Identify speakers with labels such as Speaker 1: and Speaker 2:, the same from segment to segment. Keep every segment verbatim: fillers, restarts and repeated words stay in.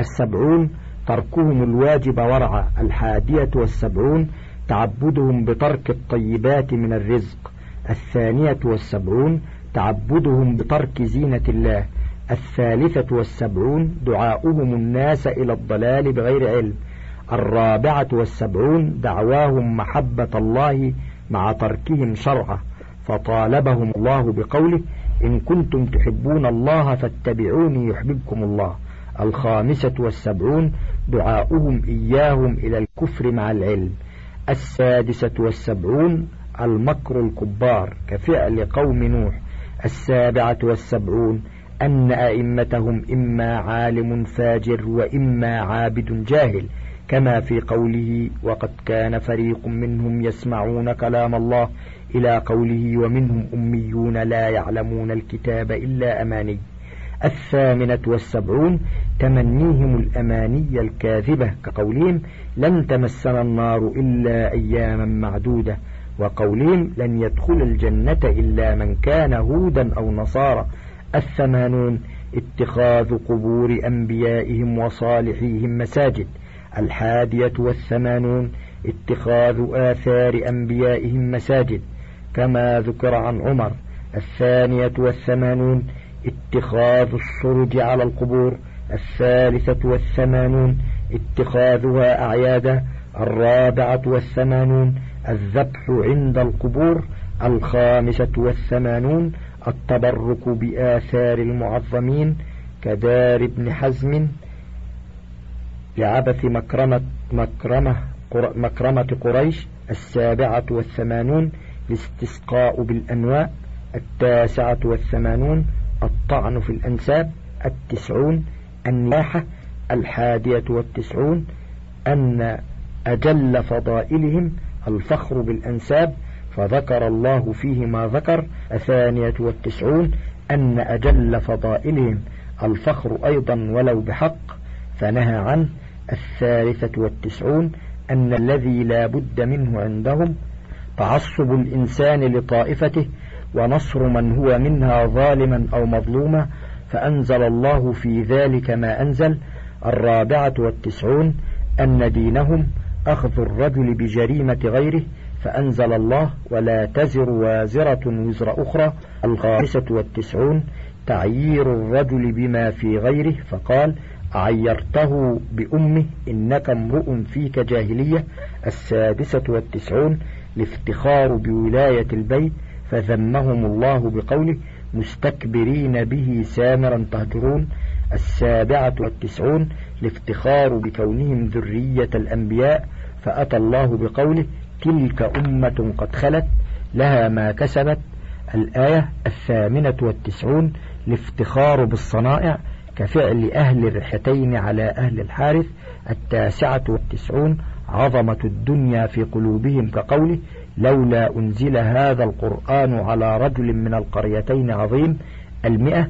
Speaker 1: السبعون تركهم الواجب ورعا. الحادية والسبعون تعبدهم بترك الطيبات من الرزق. الثانية والسبعون تعبدهم بترك زينة الله. الثالثة والسبعون دعاؤهم الناس إلى الضلال بغير علم. الرابعة والسبعون دعواهم محبة الله مع تركهم شرعه، فطالبهم الله بقوله: إن كنتم تحبون الله فاتبعوني يحببكم الله. الخامسة والسبعون دعاؤهم إياهم إلى الكفر مع العلم. السادسة والسبعون المكر الكبار كفعل قوم نوح. السابعة والسبعون أن أئمتهم إما عالم فاجر وإما عابد جاهل، كما في قوله: وقد كان فريق منهم يسمعون كلام الله، إلى قوله: ومنهم أميون لا يعلمون الكتاب إلا أماني. الثامنة والسبعون تمنيهم الأماني الكاذبة، كقولهم: لن تمسنا النار إلا أياما معدودة، وقولهم: لن يدخل الجنة إلا من كان هودا أو نصارى. الثمانون اتخاذ قبور أنبيائهم وصالحيهم مساجد. الحادية والثمانون اتخاذ آثار أنبيائهم مساجد، كما ذكر عن عمر. الثانية والثمانون اتخاذ السرج على القبور. الثالثة والثمانون اتخاذها أعيادا. الرابعة والثمانون الذبح عند القبور. الخامسة والثمانون التبرك بآثار المعظمين كدار ابن حزم لعبث مكرمة, مكرمة, مكرمة قريش. السابعة والثمانون الاستسقاء بالأنواء. التاسعة والثمانون الطعن في الأنساب. التسعون النياحة. الحادية والتسعون أن أجل فضائلهم الفخر بالأنساب، فذكر الله فيه ما ذكر. الثانية والتسعون أن أجل فضائلهم الفخر أيضا ولو بحق، فنهى عنه. الثالثة والتسعون أن الذي لا بد منه عندهم تعصب الإنسان لطائفته ونصر من هو منها ظالما أو مظلوما، فأنزل الله في ذلك ما أنزل. الرابعة والتسعون أن دينهم أخذ الرجل بجريمة غيره، فأنزل الله: ولا تزر وازرة وزر أخرى. الخامسة والتسعون تعيير الرجل بما في غيره، فقال: عيرته بأمه إنك امرؤ فيك جاهلية. السادسة والتسعون الافتخار بولاية البيت، فذمهم الله بقوله: مستكبرين به سامرا تهجرون. السابعة والتسعون الافتخار بكونهم ذرية الأنبياء، فأتى الله بقوله: تلك أمة قد خلت لها ما كسبت. الآية. الثامنة والتسعون الافتخار بالصنائع كفعل أهل الرحتين على أهل الحارث. التاسعة والتسعون عظمة الدنيا في قلوبهم، كقوله: لولا أنزل هذا القرآن على رجل من القريتين عظيم. المئة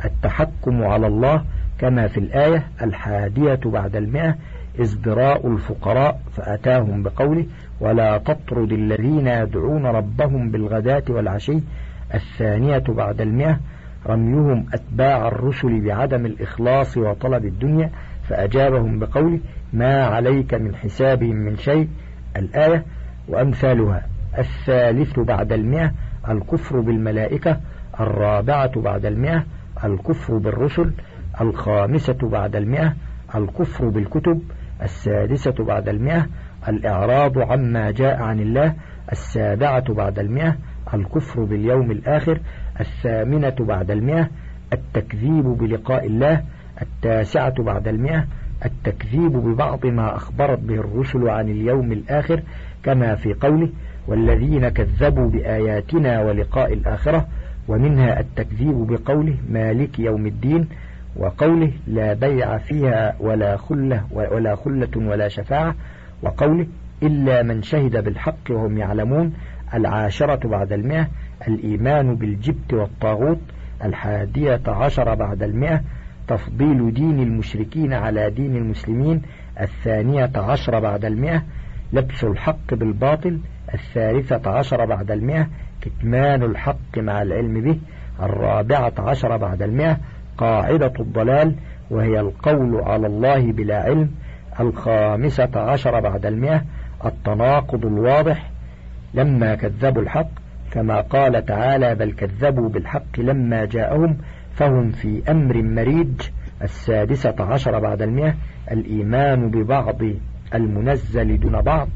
Speaker 1: التحكم على الله، كما في الآية. الحادية بعد المئة ازدراء الفقراء، فأتاهم بقوله: ولا تطرد الذين يدعون ربهم بالغداة والعشي. الثانية بعد المئة رميهم أتباع الرسل بعدم الإخلاص وطلب الدنيا، فأجابهم بقوله: ما عليك من حسابهم من شيء. الآية وأمثالها. الثالث بعد المئة الكفر بالملائكة. الرابعة بعد المئة الكفر بالرسل. الخامسة بعد المئة الكفر بالكتب. السادسة بعد المئة الإعراض عما جاء عن الله. السابعة بعد المئة الكفر باليوم الآخر. الثامنة بعد المئة التكذيب بلقاء الله. التاسعة بعد المئة التكذيب ببعض ما أخبرت به الرسل عن اليوم الآخر، كما في قوله: والذين كذبوا بآياتنا ولقاء الآخرة. ومنها التكذيب بقوله: مالك يوم الدين، وقوله: لا بيع فيها ولا خلة ولا خلة ولا شفاعة، وقوله: إلا من شهد بالحق وهم يعلمون. العاشرة بعد المئة الإيمان بالجبت والطاغوت. الحادية عشر بعد المئة تفضيل دين المشركين على دين المسلمين. الثانية عشر بعد المئة لبس الحق بالباطل. الثالثة عشر بعد المئة كتمان الحق مع العلم به. الرابعة عشر بعد المئة قاعدة الضلال، وهي القول على الله بلا علم. الخامسة عشر بعد المئة التناقض الواضح لما كذبوا الحق، كما قال تعالى: بل كذبوا بالحق لما جاءهم فهم في أمر مريج. السادسة عشر بعد المئة الإيمان ببعض المنزل دون بعض.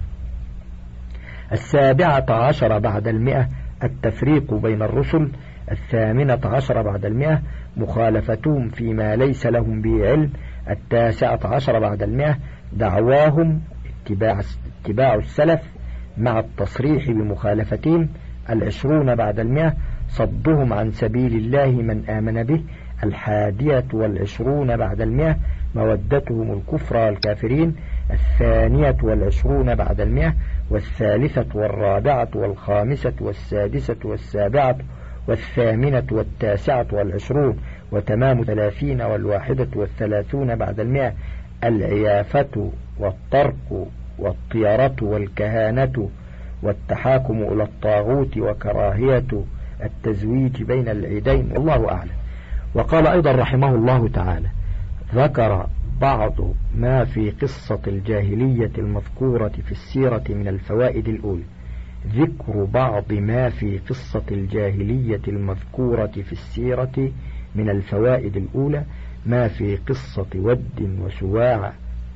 Speaker 1: السابعة عشر بعد المئة التفريق بين الرسل. الثامنة عشر بعد المئة مخالفتهم فيما ليس لهم به علم. التاسعة عشر بعد المئة دعواهم اتباع, اتباع السلف مع التصريح بمخالفتهم. العشرون بعد المئة صدهم عن سبيل الله من آمن به. الحادية والعشرون بعد المئة مودتهم الكفر والكافرين. الثانية والعشرون بعد المئة والثالثة والرابعة والخامسة والسادسة والسابعة والثامنة والتاسعة والعشرون وتمام ثلاثين والواحدة والثلاثون بعد المئة العيافة والطرق والطيرة والكهانة والتحاكم إلى الطاغوت وكراهية التزويج بين العيدين، والله أعلم. وقال أيضا رحمه الله تعالى: ذكر بعض ما في قصة الجاهلية المذكورة في السيرة من الفوائد الأولى. ذكر بعض ما في قصة الجاهلية المذكورة في السيرة من الفوائد الأولى ما في قصة ود وسواع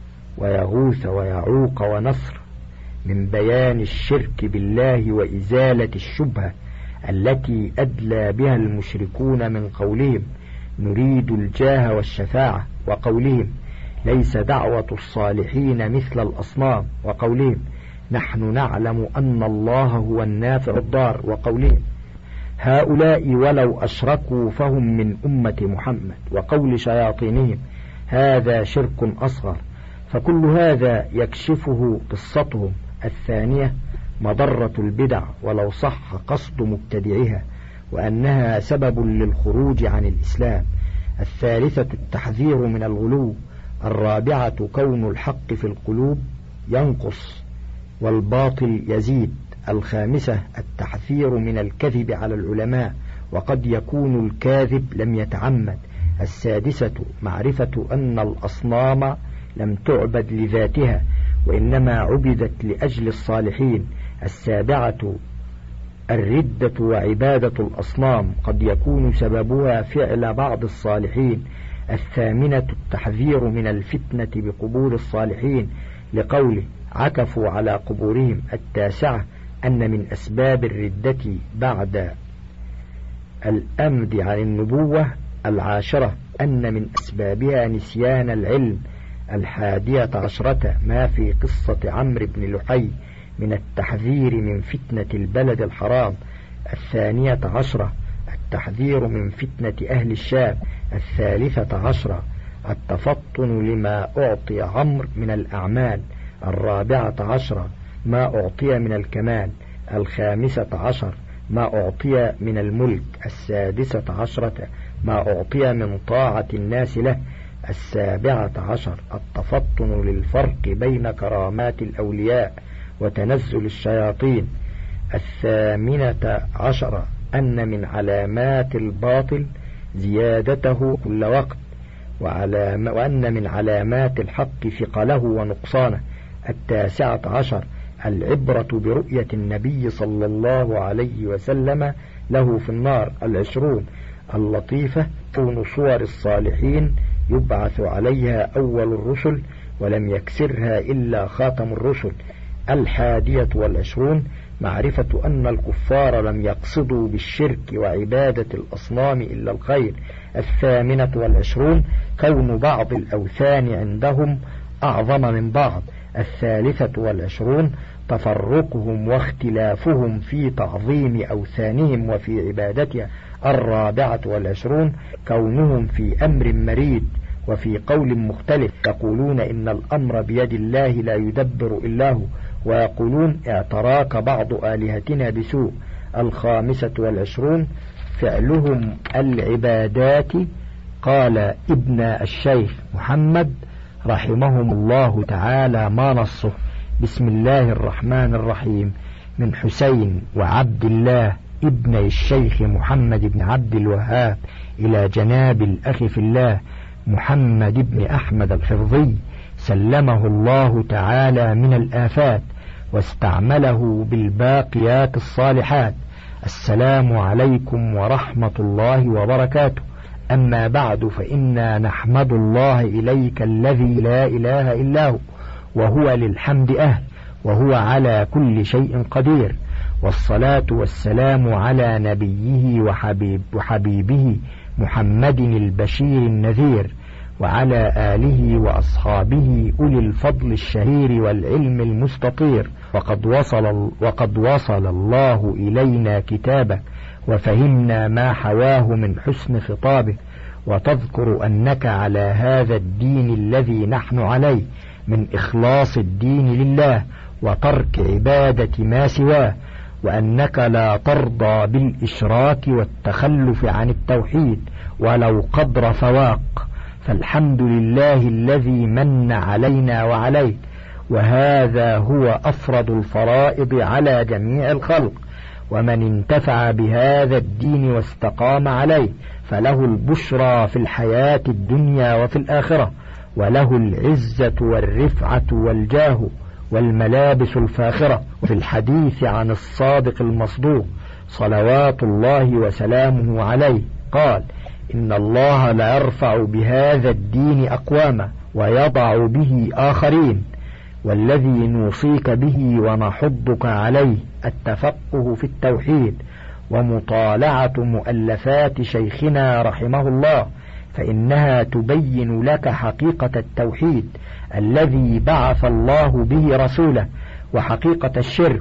Speaker 1: ويغوث ويعوق ونصر من بيان الشرك بالله وإزالة الشبهة التي أدلى بها المشركون من قولهم: نريد الجاه والشفاعة، وقولهم: ليس دعوة الصالحين مثل الأصنام، وقولهم: نحن نعلم أن الله هو النافع الضار، وقولهم: هؤلاء ولو أشركوا فهم من أمة محمد، وقول شياطينهم: هذا شرك أصغر. فكل هذا يكشفه قصتهم. الثانية مضرة البدع ولو صح قصد مبتدعها، وأنها سبب للخروج عن الإسلام. الثالثة التحذير من الغلو. الرابعة كون الحق في القلوب ينقص والباطل يزيد. الخامسة التحذير من الكذب على العلماء، وقد يكون الكاذب لم يتعمد. السادسة معرفة أن الأصنام لم تعبد لذاتها، وإنما عبدت لأجل الصالحين. السابعة الردة وعبادة الأصنام، قد يكون سببها فعل بعض الصالحين. الثامنة التحذير من الفتنة بقبور الصالحين، لقوله: عكفوا على قبورهم. التاسعة أن من أسباب الردة بعد الأمد عن النبوة. العاشرة أن من أسبابها نسيان العلم. الحادية عشرة ما في قصة عمرو بن لحي من التحذير من فتنة البلد الحرام. الثانية عشرة التحذير من فتنة أهل الشام. الثالثة عشرة التفطن لما أعطي عمرو من الأعمال. الرابعة عشرة ما أعطي من الكمال. الخامسة عشر ما أعطي من الملك. السادسة عشرة ما أعطي من طاعة الناس له. السابعة عشر التفطن للفرق بين كرامات الأولياء وتنزل الشياطين. الثامنة عشر أن من علامات الباطل زيادته كل وقت، وعلام وأن من علامات الحق ثقله ونقصانه. التاسعة عشر العبرة برؤية النبي صلى الله عليه وسلم له في النار. العشرون اللطيفة كون صور الصالحين يبعث عليها أول الرسل ولم يكسرها إلا خاتم الرسل. الحادية والعشرون معرفة أن الكفار لم يقصدوا بالشرك وعبادة الأصنام إلا الخير. الثامنة والعشرون كون بعض الأوثان عندهم أعظم من بعض. الثالثة والعشرون تفرقهم واختلافهم في تعظيم أوثانهم وفي عبادتها. الرابعة والعشرون كونهم في أمر مريد وفي قول مختلف، يقولون إن الأمر بيد الله لا يدبر إلا هو، ويقولون اعتراك بعض آلهتنا بسوء. الخامسة والعشرون فعلهم العبادات. قال ابن الشيخ محمد رحمهم الله تعالى ما نصه: بسم الله الرحمن الرحيم، من حسين وعبد الله ابن الشيخ محمد بن عبد الوهاب إلى جناب الأخ في الله محمد بن أحمد الحفظي سلمه الله تعالى من الآفات واستعمله بالباقيات الصالحات. السلام عليكم ورحمة الله وبركاته. أما بعد، فإنا نحمد الله إليك الذي لا إله إلا هو، وهو للحمد أهل، وهو على كل شيء قدير، والصلاة والسلام على نبيه وحبيب وحبيبه محمد البشير النذير، وعلى آله وأصحابه أولي الفضل الشهير والعلم المستطير. وقد وصل, وقد وصل الله إلينا كتابه وفهمنا ما حواه من حسن خطابه، وتذكر أنك على هذا الدين الذي نحن عليه من إخلاص الدين لله وترك عبادة ما سواه، وأنك لا ترضى بالإشراك والتخلف عن التوحيد ولو قدر فواق. فالحمد لله الذي من علينا وعليك، وهذا هو أفرض الفرائض على جميع الخلق، ومن انتفع بهذا الدين واستقام عليه فله البشرى في الحياة الدنيا وفي الآخرة، وله العزة والرفعة والجاه والملابس الفاخرة. وفي الحديث عن الصادق المصدوق صلوات الله وسلامه عليه قال: إن الله لا يرفع بهذا الدين أقواما ويضع به آخرين، والذي نوصيك به ونحضك عليه التفقه في التوحيد ومطالعة مؤلفات شيخنا رحمه الله، فإنها تبين لك حقيقة التوحيد الذي بعث الله به رسوله، وحقيقة الشرك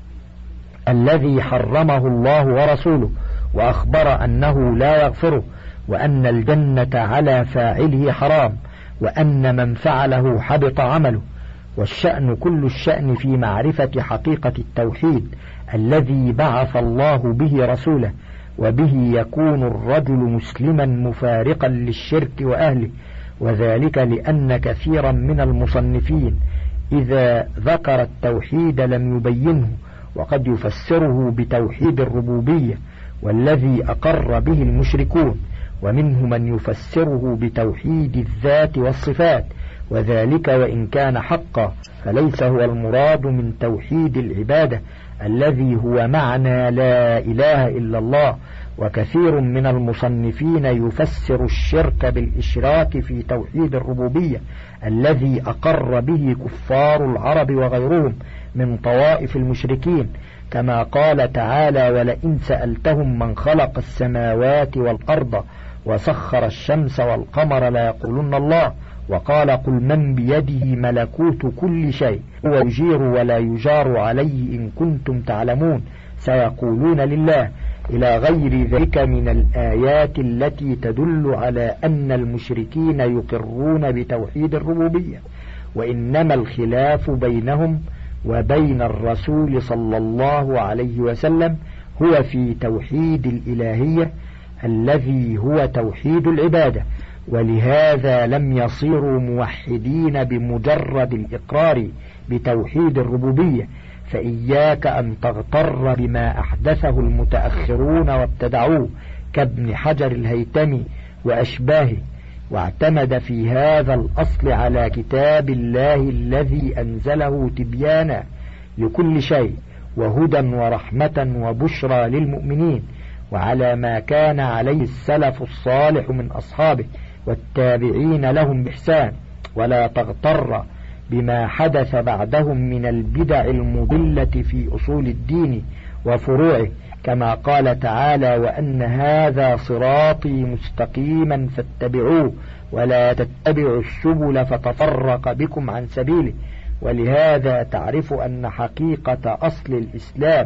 Speaker 1: الذي حرمه الله ورسوله وأخبر أنه لا يغفره، وأن الجنة على فاعله حرام، وأن من فعله حبط عمله. والشأن كل الشأن في معرفة حقيقة التوحيد الذي بعث الله به رسوله، وبه يكون الرجل مسلما مفارقا للشرك وأهله، وذلك لأن كثيرا من المصنفين إذا ذكر التوحيد لم يبينه، وقد يفسره بتوحيد الربوبية والذي أقر به المشركون، ومنه من يفسره بتوحيد الذات والصفات، وذلك وإن كان حقا فليس هو المراد من توحيد العبادة الذي هو معنى لا إله إلا الله. وكثير من المصنفين يفسر الشرك بالإشراك في توحيد الربوبية الذي أقر به كفار العرب وغيرهم من طوائف المشركين، كما قال تعالى: ولئن سألتهم من خلق السماوات والأرض وسخر الشمس والقمر ليقولن الله. وقال: قل من بيده ملكوت كل شيء هو يجير ولا يجار عليه إن كنتم تعلمون سيقولون لله، إلى غير ذلك من الآيات التي تدل على أن المشركين يقرون بتوحيد الربوبية، وإنما الخلاف بينهم وبين الرسول صلى الله عليه وسلم هو في توحيد الإلهية الذي هو توحيد العبادة، ولهذا لم يصيروا موحدين بمجرد الإقرار بتوحيد الربوبية. فإياك أن تغتر بما أحدثه المتأخرون وابتدعوه كابن حجر الهيتمي وأشباهه، واعتمد في هذا الأصل على كتاب الله الذي أنزله تبيانا لكل شيء وهدى ورحمة وبشرى للمؤمنين، وعلى ما كان عليه السلف الصالح من أصحابه والتابعين لهم بإحسان، ولا تغتر بما حدث بعدهم من البدع المضلة في أصول الدين وفروعه، كما قال تعالى: وأن هذا صراطي مستقيما فاتبعوه ولا تتبعوا السبل فتفرق بكم عن سبيله. ولهذا تعرف أن حقيقة أصل الإسلام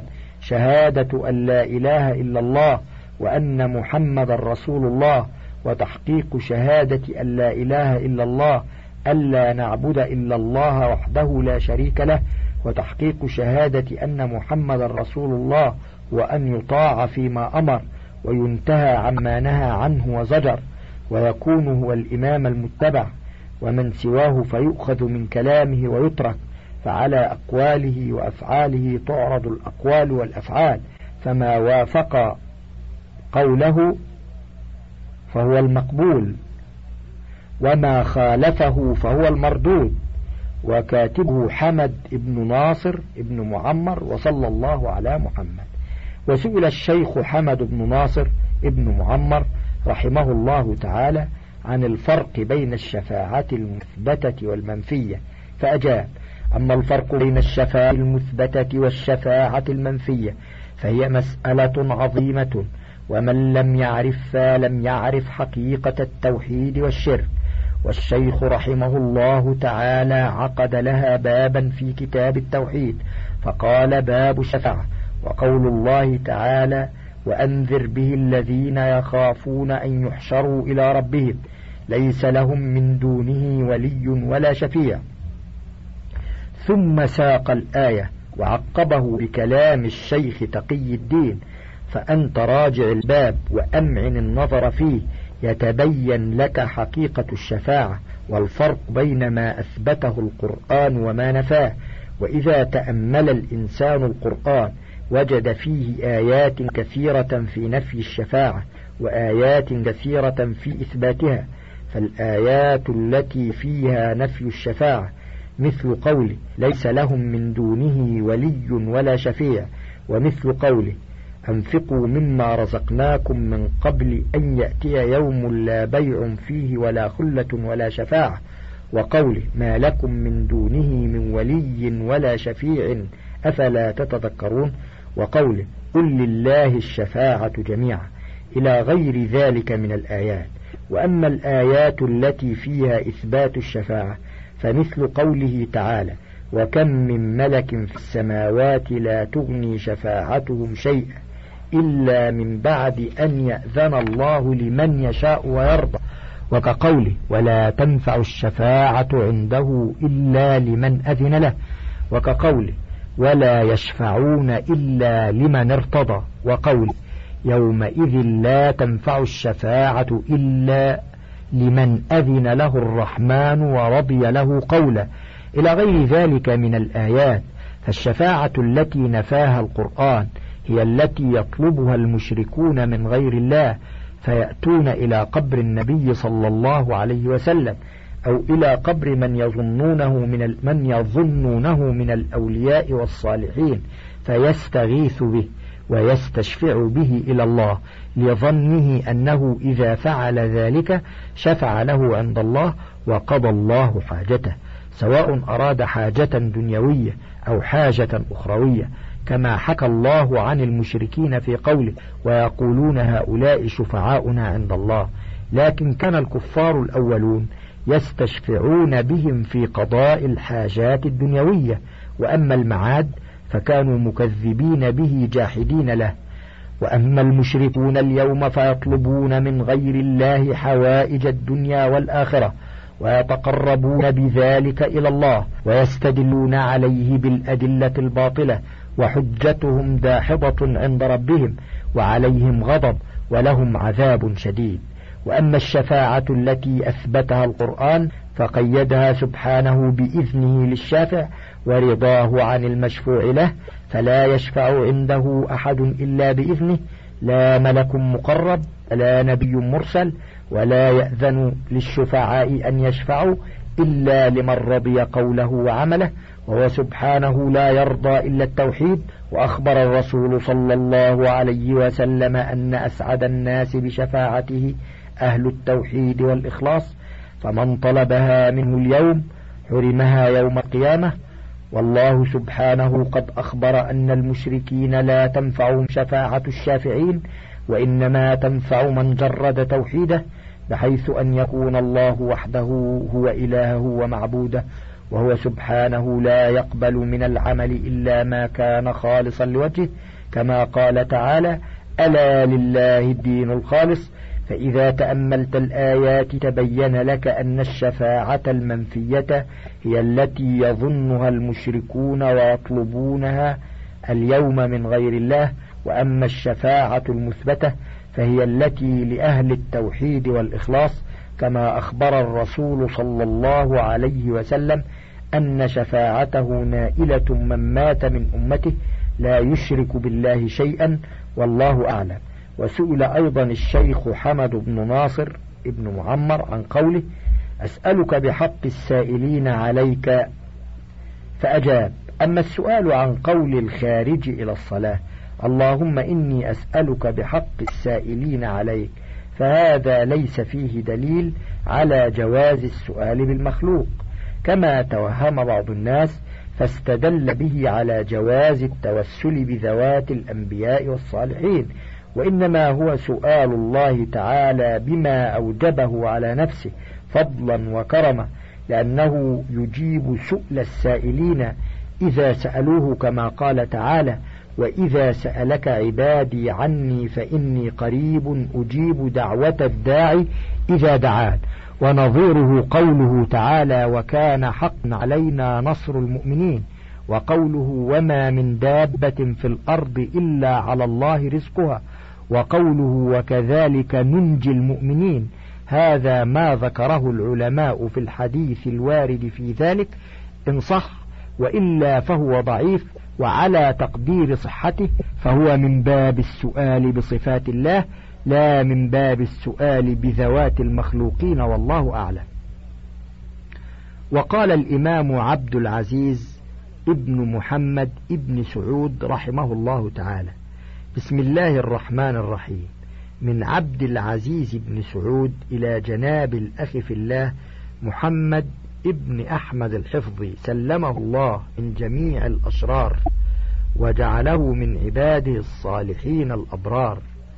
Speaker 1: شهادة أن لا إله إلا الله وأن محمد رسول الله، وتحقيق شهادة أن لا إله إلا الله ألا نعبد إلا الله وحده لا شريك له، وتحقيق شهادة أن محمد رسول الله وأن يطاع فيما أمر وينتهى عما نهى عنه وزجر، ويكون هو الإمام المتبع، ومن سواه فيؤخذ من كلامه ويترك، فعلى أقواله وأفعاله تعرض الأقوال والأفعال، فما وافق قوله فهو المقبول، وما خالفه فهو المردود. وكاتبه حمد بن ناصر بن معمر، وصلى الله على محمد. وسئل الشيخ حمد بن ناصر بن معمر رحمه الله تعالى عن الفرق بين الشفاعة المثبتة والمنفية، فأجاب: أما الفرق بين الشفاعة المثبتة والشفاعة المنفية فهي مسألة عظيمة، ومن لم يعرفها لم يعرف حقيقة التوحيد والشرك. والشيخ رحمه الله تعالى عقد لها بابا في كتاب التوحيد فقال: باب الشفاعة. وقول الله تعالى: وأنذر به الذين يخافون أن يحشروا إلى ربهم ليس لهم من دونه ولي ولا شفيع. ثم ساق الآية وعقبه بكلام الشيخ تقي الدين: فأنت راجع الباب وأمعن النظر فيه يتبين لك حقيقة الشفاعة والفرق بين ما أثبته القرآن وما نفاه. وإذا تأمل الإنسان القرآن وجد فيه آيات كثيرة في نفي الشفاعة وآيات كثيرة في إثباتها. فالآيات التي فيها نفي الشفاعة مثل قوله: ليس لهم من دونه ولي ولا شفيع، ومثل قوله: أنفقوا مما رزقناكم من قبل أن يأتي يوم لا بيع فيه ولا خلة ولا شفاعة، وقوله: ما لكم من دونه من ولي ولا شفيع أفلا تتذكرون، وقوله: قل لله الشفاعة جميعا، إلى غير ذلك من الآيات. وأما الآيات التي فيها إثبات الشفاعة فمثل قوله تعالى: وكم من ملك في السماوات لا تغني شفاعتهم شيئا إلا من بعد أن يأذن الله لمن يشاء ويرضى، وكقوله: ولا تنفع الشفاعة عنده إلا لمن أذن له، وكقوله: ولا يشفعون إلا لمن ارتضى، وقوله: يومئذ لا تنفع الشفاعة إلا لمن أذن له الرحمن ورضي له قولا، إلى غير ذلك من الآيات. فالشفاعة التي نفاها القرآن هي التي يطلبها المشركون من غير الله، فيأتون إلى قبر النبي صلى الله عليه وسلم أو إلى قبر من يظنونه من من يظنونه من الأولياء والصالحين فيستغيث به ويستشفع به إلى الله، لظنه أنه إذا فعل ذلك شفع له عند الله وقضى الله حاجته، سواء أراد حاجة دنيوية أو حاجة أخروية، كما حكى الله عن المشركين في قوله: ويقولون هؤلاء شفعاؤنا عند الله. لكن كان الكفار الأولون يستشفعون بهم في قضاء الحاجات الدنيوية، وأما المعاد فكانوا مكذبين به جاحدين له. وأما المشركون اليوم فيطلبون من غير الله حوائج الدنيا والآخرة، ويتقربون بذلك إلى الله ويستدلون عليه بالأدلة الباطلة، وحجتهم داحضة عند ربهم، وعليهم غضب ولهم عذاب شديد. وأما الشفاعة التي أثبتها القرآن فقيدها سبحانه بإذنه للشافع ورضاه عن المشفوع له، فلا يشفع عنده أحد إلا بإذنه، لا ملك مقرب ولا نبي مرسل، ولا يأذن للشفعاء أن يشفعوا إلا لمن رضي قوله وعمله، وهو سبحانه لا يرضى إلا التوحيد. وأخبر الرسول صلى الله عليه وسلم أن أسعد الناس بشفاعته أهل التوحيد والإخلاص، فمن طلبها منه اليوم حرمها يوم القيامة. والله سبحانه قد أخبر أن المشركين لا تنفعهم شفاعة الشافعين، وإنما تنفع من جرد توحيده، بحيث أن يكون الله وحده هو إلهه ومعبوده، وهو سبحانه لا يقبل من العمل إلا ما كان خالصا لوجهه، كما قال تعالى: ألا لله الدين الخالص. فإذا تأملت الآيات تبين لك أن الشفاعة المنفية هي التي يظنها المشركون ويطلبونها اليوم من غير الله، وأما الشفاعة المثبتة فهي التي لأهل التوحيد والإخلاص، كما أخبر الرسول صلى الله عليه وسلم أن شفاعته نائلة من مات من أمته لا يشرك بالله شيئا، والله أعلم. وسئل أيضا الشيخ حمد بن ناصر ابن معمر عن قوله: أسألك بحق السائلين عليك، فأجاب. أما السؤال عن قول الخارج إلى الصلاة اللهم إني أسألك بحق السائلين عليك، فهذا ليس فيه دليل على جواز السؤال بالمخلوق كما توهم بعض الناس، فاستدل به على جواز التوسل بذوات الأنبياء والصالحين، وإنما هو سؤال الله تعالى بما أوجبه على نفسه فضلا وكرما، لأنه يجيب سؤل السائلين إذا سألوه، كما قال تعالى: وإذا سألك عبادي عني فإني قريب أجيب دعوة الداعي إذا دعان. ونظيره قوله تعالى: وكان حقا علينا نصر المؤمنين، وقوله: وما من دابة في الأرض إلا على الله رزقها، وقوله: وكذلك ننجي المؤمنين. هذا ما ذكره العلماء في الحديث الوارد في ذلك إن صح، وإلا فهو ضعيف، وعلى تقدير صحته فهو من باب السؤال بصفات الله لا من باب السؤال بذوات المخلوقين، والله أعلم. وقال الإمام عبد العزيز ابن محمد ابن سعود رحمه الله تعالى: بسم الله الرحمن الرحيم. من عبد العزيز بن سعود إلى جناب الأخ في الله محمد ابن أحمد الحفظي، سلمه الله من جميع الأشرار وجعله من عباده الصالحين الأبرار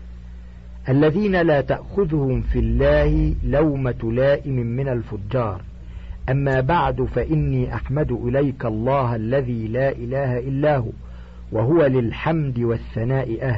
Speaker 1: الذين لا تأخذهم في الله لومة لائم من الفجار. أما بعد، فإني أحمد إليك الله الذي لا إله إلا هو، وهو للحمد والثناء أهل،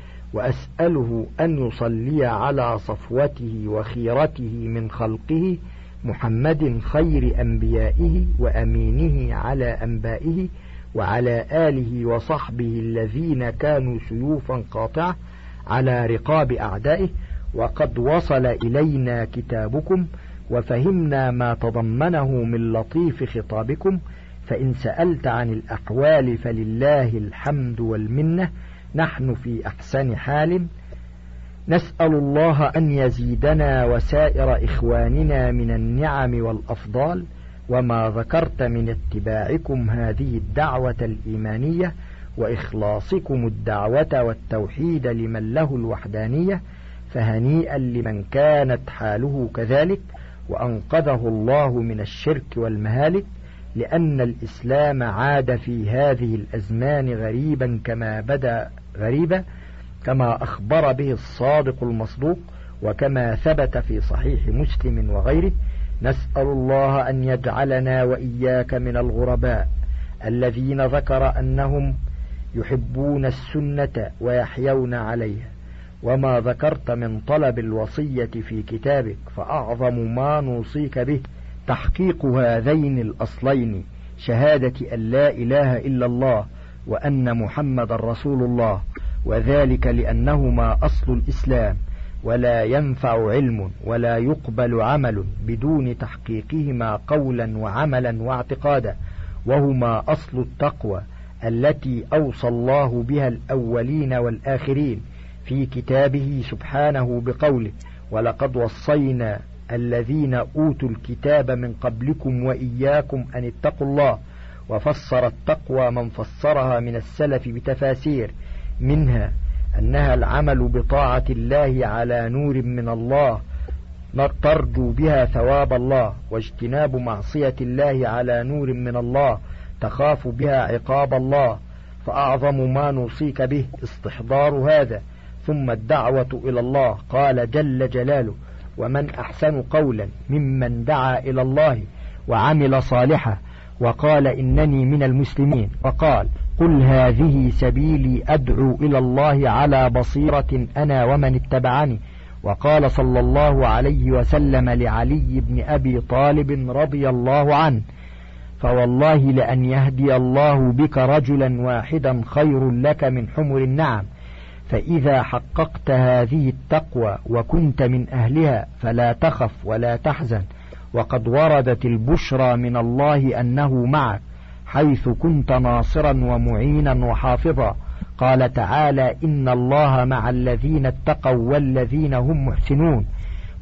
Speaker 1: وأسأله أن يصلي على صفوته وخيرته من خلقه محمد خير أنبيائه وأمينه على أنبائه، وعلى آله وصحبه الذين كانوا سيوفا قاطعة على رقاب أعدائه. وقد وصل إلينا كتابكم وفهمنا ما تضمنه من لطيف خطابكم، فإن سألت عن الأحوال فلله الحمد والمنة، نحن في أحسن حال، نسأل الله أن يزيدنا وسائر إخواننا من النعم والأفضال، وما ذكرت من اتباعكم هذه الدعوة الإيمانية وإخلاصكم الدعوة والتوحيد لمن له الوحدانية، فهنيئا لمن كانت حاله كذلك وأنقذه الله من الشرك والمهالك، لأن الإسلام عاد في هذه الأزمان غريبا كما بدأ غريبا، كما أخبر به الصادق المصدوق، وكما ثبت في صحيح مسلم وغيره. نسأل الله أن يجعلنا وإياك من الغرباء الذين ذكر أنهم يحبون السنة ويحيون عليها، وما ذكرت من طلب الوصية في كتابك، فأعظم ما نوصيك به تحقيق هذين الأصلين، شهادة أن لا إله إلا الله وأن محمد رسول الله، وذلك لأنهما أصل الإسلام، ولا ينفع علم ولا يقبل عمل بدون تحقيقهما قولا وعملا واعتقادا، وهما أصل التقوى التي أوصى الله بها الأولين والآخرين في كتابه سبحانه بقوله: ولقد وصينا الذين أوتوا الكتاب من قبلكم وإياكم أن اتقوا الله. وفسر التقوى من فسرها من السلف بتفاسير، منها أنها العمل بطاعة الله على نور من الله ترجو بها ثواب الله، واجتناب معصية الله على نور من الله تخاف بها عقاب الله. فأعظم ما نوصيك به استحضار هذا، ثم الدعوة إلى الله. قال جل جلاله: ومن أحسن قولا ممن دعا إلى الله وعمل صالحا وقال إنني من المسلمين. وقال: قل هذه سبيلي أدعو إلى الله على بصيرة أنا ومن اتبعني. وقال صلى الله عليه وسلم لعلي بن أبي طالب رضي الله عنه: فوالله لأن يهدي الله بك رجلا واحدا خير لك من حمر النعم. فإذا حققت هذه التقوى وكنت من أهلها فلا تخف ولا تحزن، وقد وردت البشرى من الله أنه معك حيث كنت ناصرا ومعينا وحافظا. قال تعالى: إن الله مع الذين اتقوا والذين هم محسنون.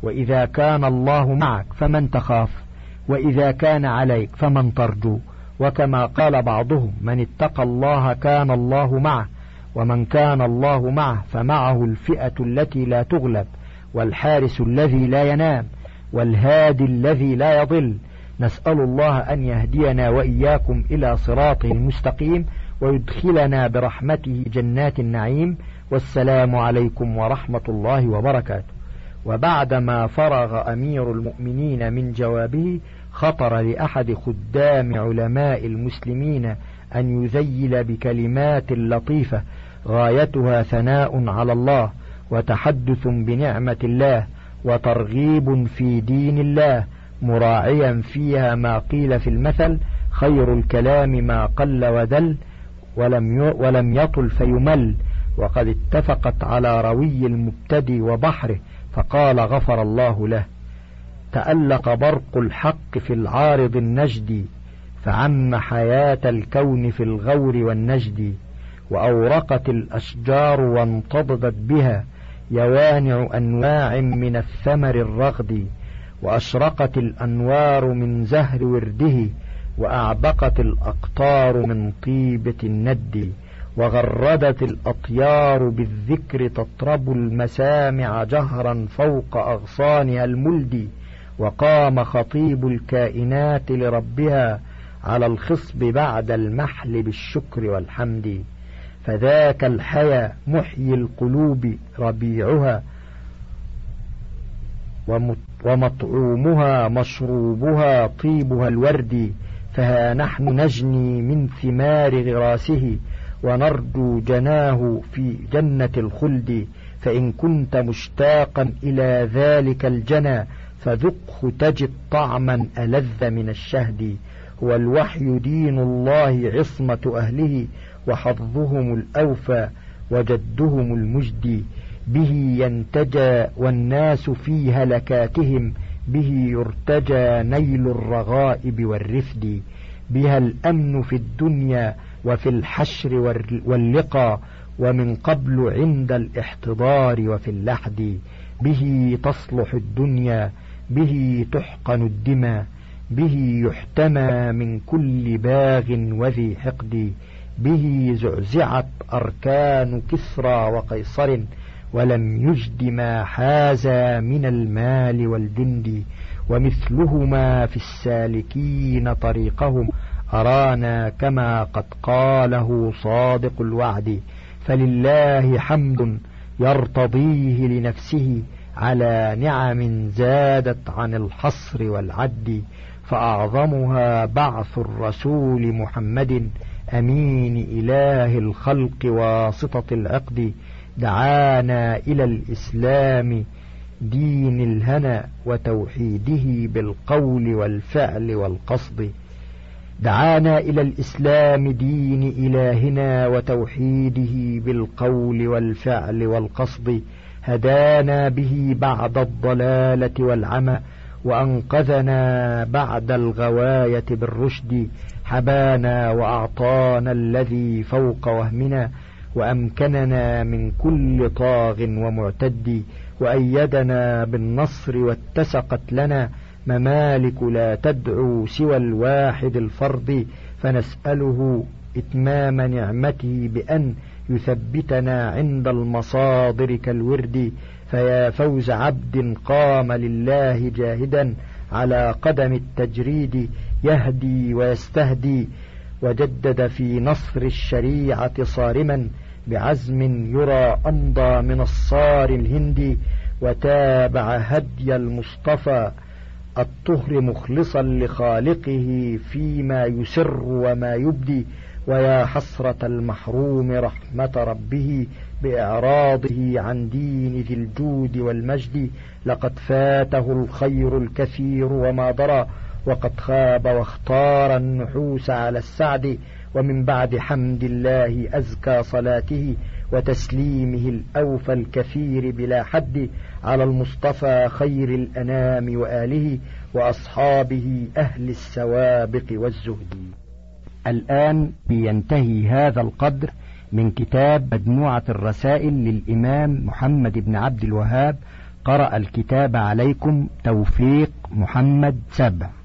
Speaker 1: وإذا كان الله معك فمن تخاف، وإذا كان عليك فمن ترجو. وكما قال بعضهم: من اتقى الله كان الله معه، ومن كان الله معه فمعه الفئة التي لا تغلب، والحارس الذي لا ينام، والهادي الذي لا يضل. نسأل الله أن يهدينا وإياكم إلى صراطه المستقيم، ويدخلنا برحمته جنات النعيم. والسلام عليكم ورحمة الله وبركاته. وبعدما فرغ أمير المؤمنين من جوابه، خطر لأحد خدام علماء المسلمين أن يذيل بكلمات لطيفة غايتها ثناء على الله، وتحدث بنعمة الله، وترغيب في دين الله، مراعيا فيها ما قيل في المثل: خير الكلام ما قل ودل، ولم ولم يطل فيمل. وقد اتفقت على روي المبتدي وبحره، فقال غفر الله له: تألق برق الحق في العارض النجدي، فعم حياة الكون في الغور والنجد. وأورقت الأشجار وانتضدت بها يوانع أنواع من الثمر الرغد، وأشرقت الأنوار من زهر ورده، وأعبقت الأقطار من طيبة الند. وغردت الأطيار بالذكر تطرب المسامع جهرا فوق أغصانها الملد. وقام خطيب الكائنات لربها على الخصب بعد المحل بالشكر والحمد. فذاك الحيا محيي القلوب ربيعها، ومطعومها مشروبها طيبها الورد. فها نحن نجني من ثمار غراسه، ونرجو جناه في جنة الخلد. فإن كنت مشتاقا إلى ذلك الجنى، فذقه تجد طعما ألذ من الشهد. هو الوحي دين الله عصمة أهله، وحظهم الأوفى وجدهم المجدي. به ينتجى والناس في هلكاتهم، به يرتجى نيل الرغائب والرفد. بها الأمن في الدنيا وفي الحشر واللقاء، ومن قبل عند الاحتضار وفي اللحد. به تصلح الدنيا، به تحقن الدماء، به يحتمى من كل باغ وذي حقد. به زعزعت أركان كسرى وقيصر، ولم يجد ما حازا من المال والجند. ومثلهما في السالكين طريقهم، أرانا كما قد قاله صادق الوعد. فلله حمد يرتضيه لنفسه، على نعم زادت عن الحصر والعد. فأعظمها بعث الرسول محمد، أمين إله الخلق واسطة العقد. دعانا إلى الإسلام دين الهنا، وتوحيده بالقول والفعل والقصد. دعانا إلى الإسلام دين إلهنا، وتوحيده بالقول والفعل والقصد. هدانا به بعد الضلالة والعمى، وأنقذنا بعد الغواية بالرشد. حبانا وأعطانا الذي فوق وهمنا، وأمكننا من كل طاغ ومعتد. وأيدنا بالنصر، واتسقت لنا ممالك لا تدعو سوى الواحد الفرد. فنسأله إتمام نعمته بأن يثبتنا عند المصادر كالورد. فيا فوز عبد قام لله جاهدا، على قدم التجريد يهدي ويستهدي. وجدد في نصر الشريعة صارما، بعزم يرى أمضى من الصار الهندي. وتابع هدي المصطفى الطهر مخلصا لخالقه، فيما يسر وما يبدي. ويا حسرة المحروم رحمة ربه، بإعراضه عن دين ذي الجود والمجد. لقد فاته الخير الكثير وما ضرى، وقد خاب واختار النحوس على السعد. ومن بعد حمد الله أزكى صلاته، وتسليمه الأوفى الكثير بلا حد، على المصطفى خير الأنام وآله، وأصحابه أهل السوابق والزهد. الآن ينتهي هذا القدر من كتاب مجموعة الرسائل للإمام محمد بن عبد الوهاب، قرأ الكتاب عليكم توفيق محمد سبع.